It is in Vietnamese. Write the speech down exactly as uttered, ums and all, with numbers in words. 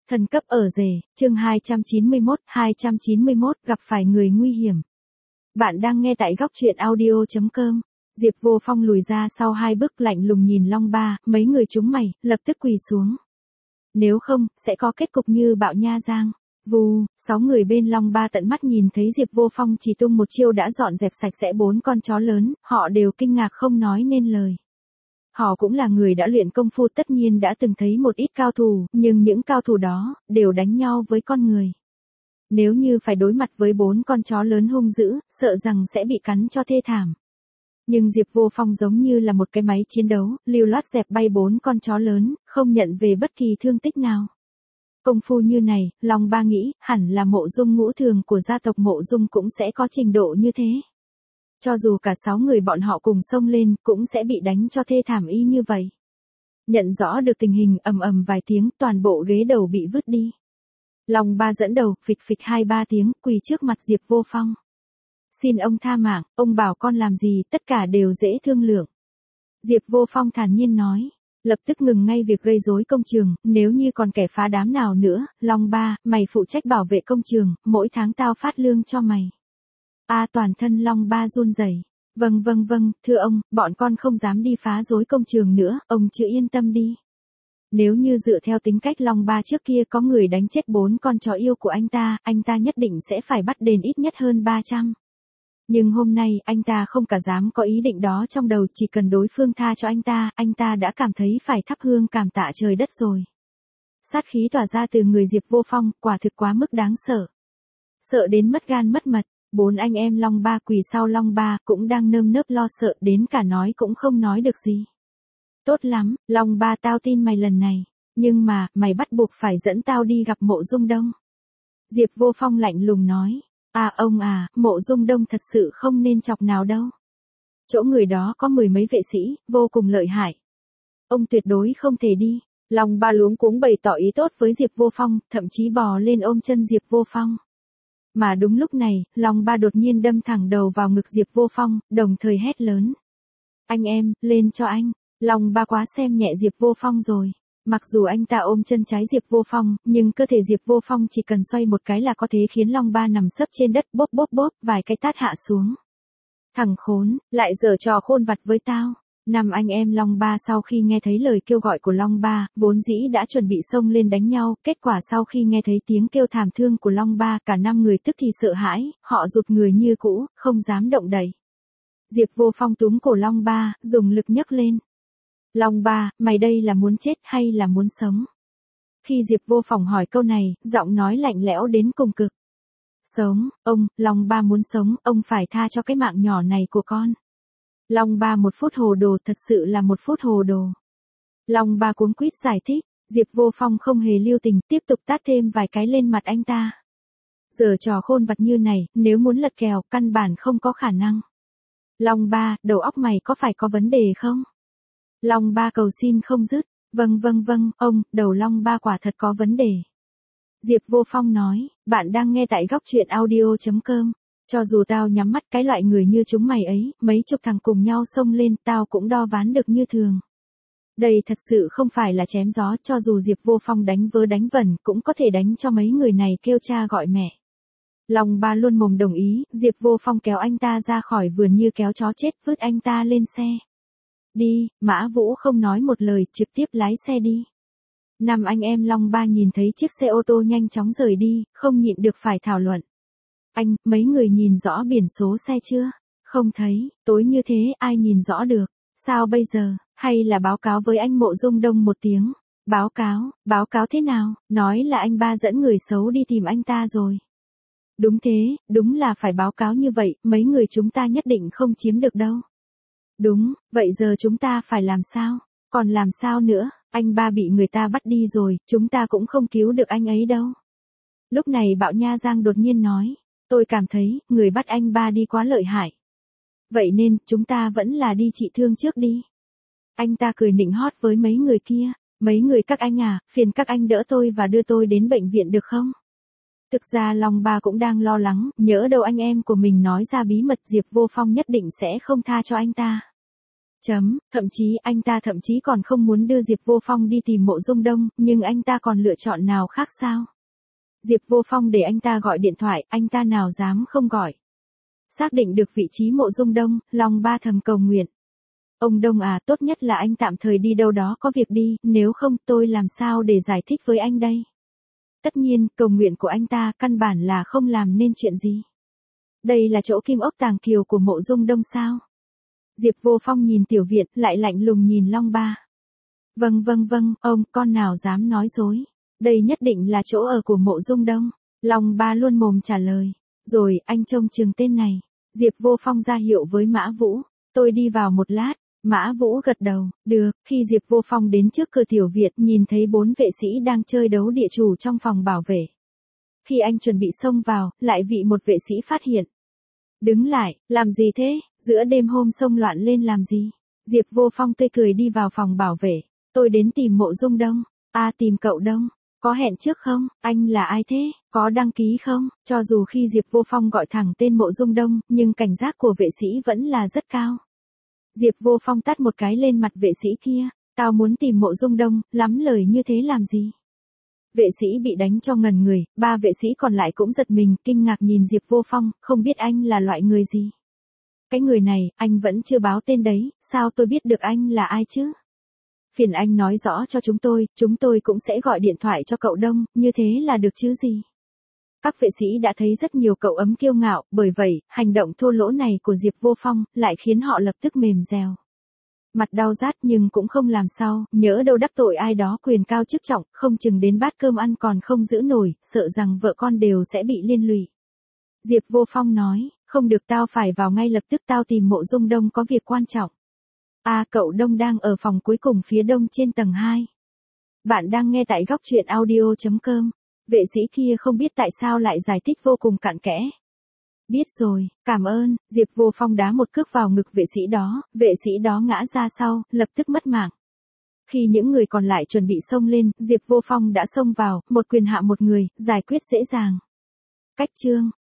Thần cấp ở rể, chương hai trăm chín mươi mốt, hai trăm chín mươi mốt gặp phải người nguy hiểm. Bạn đang nghe tại góc truyện audio chấm com. Diệp Vô Phong lùi ra sau hai bước lạnh lùng nhìn Long Ba, mấy người chúng mày, lập tức quỳ xuống. Nếu không, sẽ có kết cục như Bạo Nha Giang. Vù, sáu người bên Long Ba tận mắt nhìn thấy Diệp Vô Phong chỉ tung một chiêu đã dọn dẹp sạch sẽ bốn con chó lớn, họ đều kinh ngạc không nói nên lời. Họ cũng là người đã luyện công phu tất nhiên đã từng thấy một ít cao thủ, nhưng những cao thủ đó, đều đánh nhau với con người. Nếu như phải đối mặt với bốn con chó lớn hung dữ, sợ rằng sẽ bị cắn cho thê thảm. Nhưng Diệp Vô Phong giống như là một cái máy chiến đấu, lưu loát dẹp bay bốn con chó lớn, không nhận về bất kỳ thương tích nào. Công phu như này, Long Ba nghĩ, hẳn là Mộ Dung ngũ thường của gia tộc Mộ Dung cũng sẽ có trình độ như thế. Cho dù cả sáu người bọn họ cùng xông lên, cũng sẽ bị đánh cho thê thảm y như vậy. Nhận rõ được tình hình, ầm ầm vài tiếng, toàn bộ ghế đầu bị vứt đi. Long Ba dẫn đầu, phịch phịch hai ba tiếng, quỳ trước mặt Diệp Vô Phong. Xin ông tha mạng, ông bảo con làm gì, tất cả đều dễ thương lượng. Diệp Vô Phong thản nhiên nói, lập tức ngừng ngay việc gây rối công trường, nếu như còn kẻ phá đám nào nữa, Long Ba, mày phụ trách bảo vệ công trường, mỗi tháng tao phát lương cho mày. A à, toàn thân Long Ba run rẩy. Vâng vâng vâng, thưa ông, bọn con không dám đi phá rối công trường nữa, ông cứ yên tâm đi. Nếu như dựa theo tính cách Long Ba trước kia có người đánh chết bốn con chó yêu của anh ta, anh ta nhất định sẽ phải bắt đền ít nhất hơn ba trăm. Nhưng hôm nay, anh ta không cả dám có ý định đó trong đầu, chỉ cần đối phương tha cho anh ta, anh ta đã cảm thấy phải thắp hương cảm tạ trời đất rồi. Sát khí tỏa ra từ người Diệp Vô Phong, quả thực quá mức đáng sợ. Sợ đến mất gan mất mật. Bốn anh em Long Ba quỳ sau Long Ba cũng đang nơm nớp lo sợ đến cả nói cũng không nói được gì. Tốt lắm, Long Ba tao tin mày lần này, nhưng mà, mày bắt buộc phải dẫn tao đi gặp Mộ Dung Đông. Diệp Vô Phong lạnh lùng nói, à ông à, Mộ Dung Đông thật sự không nên chọc nào đâu. Chỗ người đó có mười mấy vệ sĩ, vô cùng lợi hại. Ông tuyệt đối không thể đi. Long Ba luống cuống bày tỏ ý tốt với Diệp Vô Phong, thậm chí bò lên ôm chân Diệp Vô Phong. Mà đúng lúc này, Long Ba đột nhiên đâm thẳng đầu vào ngực Diệp Vô Phong, đồng thời hét lớn. Anh em, lên cho anh. Long Ba quá xem nhẹ Diệp Vô Phong rồi. Mặc dù anh ta ôm chân trái Diệp Vô Phong, nhưng cơ thể Diệp Vô Phong chỉ cần xoay một cái là có thể khiến Long Ba nằm sấp trên đất bốp bốp bốp, vài cái tát hạ xuống. Thằng khốn, lại giở trò khôn vặt với tao. Năm anh em Long Ba sau khi nghe thấy lời kêu gọi của Long Ba, vốn dĩ đã chuẩn bị xông lên đánh nhau, kết quả sau khi nghe thấy tiếng kêu thảm thương của Long Ba, cả năm người tức thì sợ hãi, họ rụt người như cũ, không dám động đậy. Diệp Vô Phong túm cổ Long Ba, dùng lực nhấc lên. Long Ba, mày đây là muốn chết hay là muốn sống? Khi Diệp Vô Phong hỏi câu này, giọng nói lạnh lẽo đến cùng cực. Sống, ông, Long Ba muốn sống, ông phải tha cho cái mạng nhỏ này của con. Long Ba một phút hồ đồ, thật sự là một phút hồ đồ. Long Ba cuống quýt giải thích, Diệp Vô Phong không hề lưu tình, tiếp tục tát thêm vài cái lên mặt anh ta. Giờ trò khôn vặt như này, nếu muốn lật kèo, căn bản không có khả năng. Long Ba, đầu óc mày có phải có vấn đề không? Long Ba cầu xin không dứt, vâng vâng vâng, ông, đầu Long Ba quả thật có vấn đề. Diệp Vô Phong nói, bạn đang nghe tại góc truyện audio chấm com. Cho dù tao nhắm mắt cái loại người như chúng mày ấy, mấy chục thằng cùng nhau xông lên, tao cũng đo ván được như thường. Đây thật sự không phải là chém gió, cho dù Diệp Vô Phong đánh vớ đánh vẩn, cũng có thể đánh cho mấy người này kêu cha gọi mẹ. Long Ba luôn mồm đồng ý, Diệp Vô Phong kéo anh ta ra khỏi vườn như kéo chó chết, vứt anh ta lên xe. Đi, Mã Vũ không nói một lời, trực tiếp lái xe đi. Năm anh em Long Ba nhìn thấy chiếc xe ô tô nhanh chóng rời đi, không nhịn được phải thảo luận. Anh, mấy người nhìn rõ biển số xe chưa? Không thấy, tối như thế ai nhìn rõ được? Sao bây giờ, hay là báo cáo với anh Mộ Dung Đông một tiếng? Báo cáo, báo cáo thế nào? Nói là anh ba dẫn người xấu đi tìm anh ta rồi. Đúng thế, đúng là phải báo cáo như vậy, mấy người chúng ta nhất định không chiếm được đâu. Đúng, vậy giờ chúng ta phải làm sao? Còn làm sao nữa, anh ba bị người ta bắt đi rồi, chúng ta cũng không cứu được anh ấy đâu. Lúc này Bạo Nha Giang đột nhiên nói. Tôi cảm thấy, người bắt anh ba đi quá lợi hại. Vậy nên, chúng ta vẫn là đi trị thương trước đi. Anh ta cười nịnh hót với mấy người kia. Mấy người các anh à, phiền các anh đỡ tôi và đưa tôi đến bệnh viện được không? Thực ra Long Ba cũng đang lo lắng, nhỡ đâu anh em của mình nói ra bí mật Diệp Vô Phong nhất định sẽ không tha cho anh ta. Chấm, thậm chí anh ta thậm chí còn không muốn đưa Diệp Vô Phong đi tìm Mộ Dung Đông, nhưng anh ta còn lựa chọn nào khác sao? Diệp Vô Phong để anh ta gọi điện thoại, anh ta nào dám không gọi. Xác định được vị trí Mộ Dung Đông, Long Ba thầm cầu nguyện. Ông Đông à, tốt nhất là anh tạm thời đi đâu đó có việc đi, nếu không tôi làm sao để giải thích với anh đây? Tất nhiên, cầu nguyện của anh ta căn bản là không làm nên chuyện gì. Đây là chỗ kim ốc tàng kiều của Mộ Dung Đông sao? Diệp Vô Phong nhìn Tiểu Việt, lại lạnh lùng nhìn Long Ba. Vâng vâng vâng, ông, con nào dám nói dối. Đây nhất định là chỗ ở của Mộ Dung Đông. Long Ba luôn mồm trả lời. Rồi, anh trông chừng tên này. Diệp Vô Phong ra hiệu với Mã Vũ. Tôi đi vào một lát. Mã Vũ gật đầu. Được, khi Diệp Vô Phong đến trước cửa Tiểu Việt, nhìn thấy bốn vệ sĩ đang chơi đấu địa chủ trong phòng bảo vệ. Khi anh chuẩn bị xông vào, lại bị một vệ sĩ phát hiện. Đứng lại, làm gì thế, giữa đêm hôm xông loạn lên làm gì? Diệp Vô Phong tươi cười đi vào phòng bảo vệ. Tôi đến tìm Mộ Dung Đông. À, tìm cậu Đông. Có hẹn trước không? Anh là ai thế? Có đăng ký không? Cho dù khi Diệp Vô Phong gọi thẳng tên Mộ Dung Đông, nhưng cảnh giác của vệ sĩ vẫn là rất cao. Diệp Vô Phong tát một cái lên mặt vệ sĩ kia. Tao muốn tìm Mộ Dung Đông, lắm lời như thế làm gì? Vệ sĩ bị đánh cho ngần người, ba vệ sĩ còn lại cũng giật mình, kinh ngạc nhìn Diệp Vô Phong, không biết anh là loại người gì. Cái người này, anh vẫn chưa báo tên đấy, sao tôi biết được anh là ai chứ? Phiền anh nói rõ cho chúng tôi, chúng tôi cũng sẽ gọi điện thoại cho cậu Đông, như thế là được chứ gì? Các vệ sĩ đã thấy rất nhiều cậu ấm kiêu ngạo, bởi vậy, hành động thô lỗ này của Diệp Vô Phong lại khiến họ lập tức mềm dẻo. Mặt đau rát nhưng cũng không làm sao, nhỡ đâu đắc tội ai đó quyền cao chức trọng, không chừng đến bát cơm ăn còn không giữ nổi, sợ rằng vợ con đều sẽ bị liên lụy. Diệp Vô Phong nói, không được, tao phải vào ngay lập tức, tao tìm Mộ Dung Đông có việc quan trọng. À, cậu Đông đang ở phòng cuối cùng phía đông trên tầng hai. Bạn đang nghe tại góc truyện audio chấm com. Vệ sĩ kia không biết tại sao lại giải thích vô cùng cặn kẽ. Biết rồi, cảm ơn. Diệp Vô Phong đá một cước vào ngực vệ sĩ đó, vệ sĩ đó ngã ra sau, lập tức mất mạng. Khi những người còn lại chuẩn bị xông lên, Diệp Vô Phong đã xông vào, một quyền hạ một người, giải quyết dễ dàng. Cách chương